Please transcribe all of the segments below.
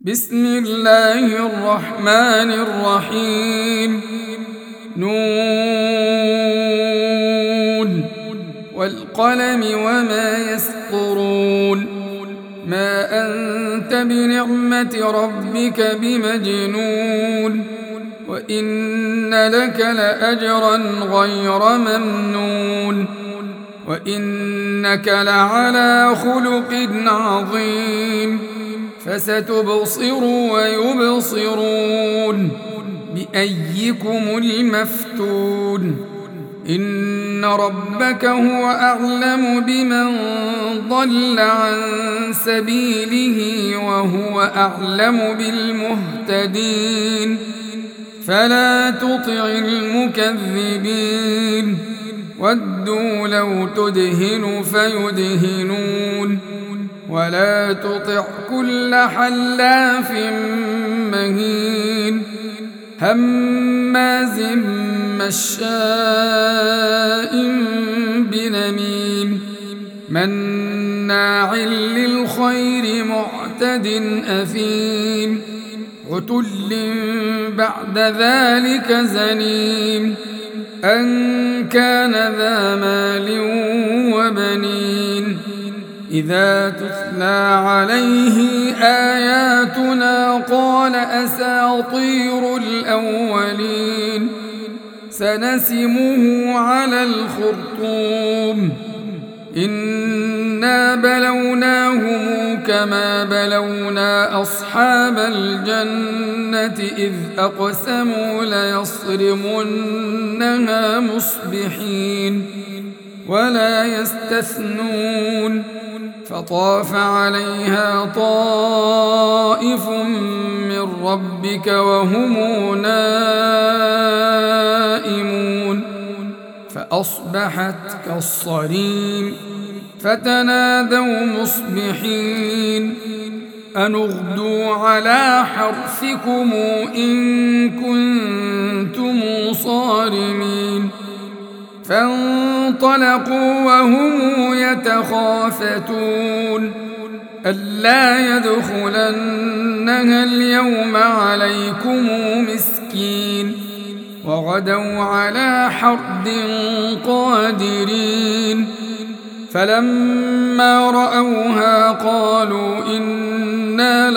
بسم الله الرحمن الرحيم. نون والقلم وما يسطرون. ما أنت بنعمة ربك بمجنون، وإن لك لأجرا غير ممنون، وإنك لعلى خلق عظيم. فستبصر ويبصرون بأيكم المفتون. إن ربك هو أعلم بمن ضل عن سبيله وهو أعلم بالمهتدين. فلا تطع المكذبين، ودوا لو تدهن فيدهنون. ولا تطع كل حلاف مهين، هماز مشاء بنميم، مناع للخير معتد أثيم، عتل بعد ذلك زنيم، أن كان ذا مال وبنين. إذا تتلى عليه آياتنا قال أساطير الأولين. سنسمه على الخرطوم. إنا بلوناهم كما بلونا أصحاب الجنة إذ أقسموا ليصرمنها مصبحين ولا يستثنون. فطاف عليها طائف من ربك وهم نائمون، فأصبحت كالصريم. فتنادوا مصبحين أن اغدوا على حرثكم إن كنتم صارمين. فانطلقوا وهم يتخافتون ألا يدخلنها اليوم عليكم مسكين. وغدوا على حرد قادرين. فلما رأوها قالوا إنا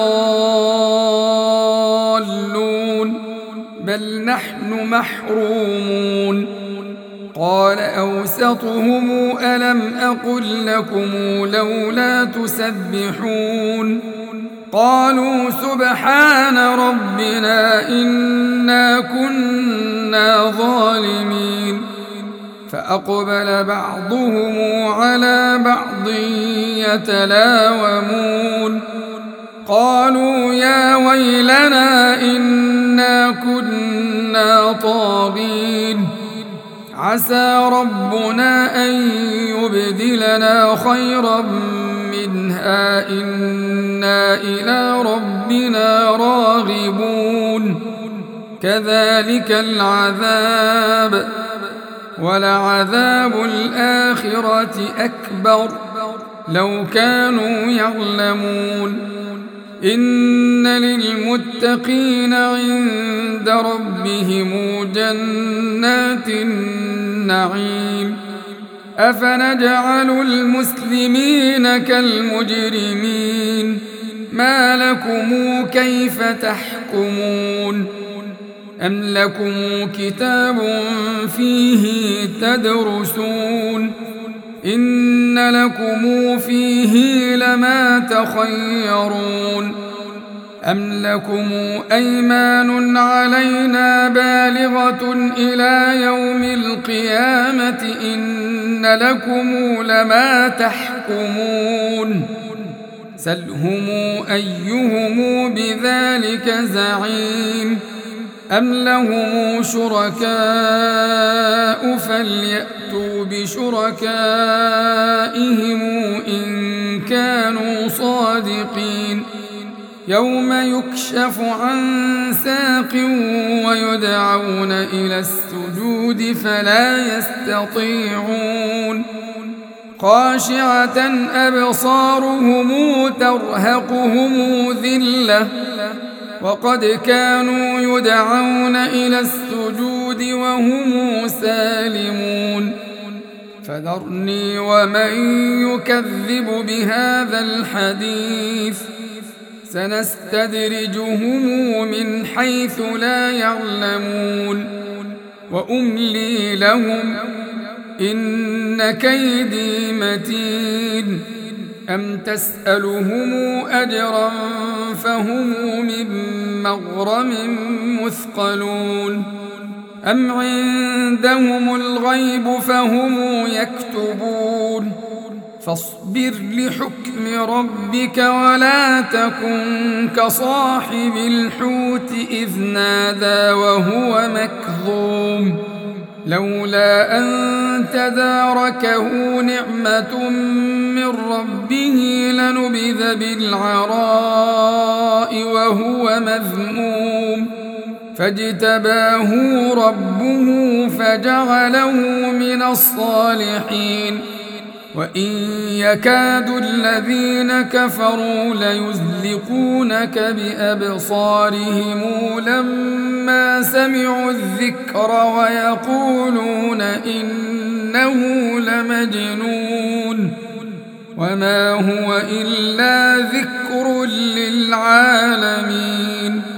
لضالون بل نحن محرومون. قال أوسطهم ألم أقل لكم لولا تسبحون. قالوا سبحان ربنا إنا كنا ظالمين. فأقبل بعضهم على بعض يتلاومون. قالوا يا ويلنا إنا كنا طاغين. عسى ربنا أن يبدلنا خيرا منها إنا إلى ربنا راغبون. كذلك العذاب، ولعذاب الآخرة أكبر لو كانوا يعلمون. إن للمتقين عند ربهم جنات النعيم. أفنجعل المسلمين كالمجرمين. ما لكم كيف تحكمون؟ أم لكم كتاب فيه تدرسون؟ إن لكم فيه لما تخيرون. أم لكم أيمان علينا بالغة إلى يوم القيامة إن لكم لما تحكمون. سلهم أيهم بذلك زعيم. أم لهم شركاء فليأتوا بشركائهم إن كانوا صادقين. يوم يكشف عن ساق ويدعون إلى السجود فلا يستطيعون. خاشعة أبصارهم ترهقهم ذلة وقد كانوا يدعون إلى السجود وهم سالمون فذرني ومن يكذب بهذا الحديث سنستدرجهم من حيث لا يعلمون وأملي لهم إن كيدي متين أم تسألهم أجرا فهم من مغرم مثقلون أم عندهم الغيب فهم يكتبون فاصبر لحكم ربك ولا تكن كصاحب الحوت إذ نادى وهو مكظوم لولا أن تداركه نعمة من ربه لنبذ بالعراء وهو مذموم فاجتباه ربه فجعله من الصالحين وإن يكاد الذين كفروا ليزلقونك بأبصارهم لما سمعوا الذكر ويقولون إنه لمجنون وما هو إلا ذكر للعالمين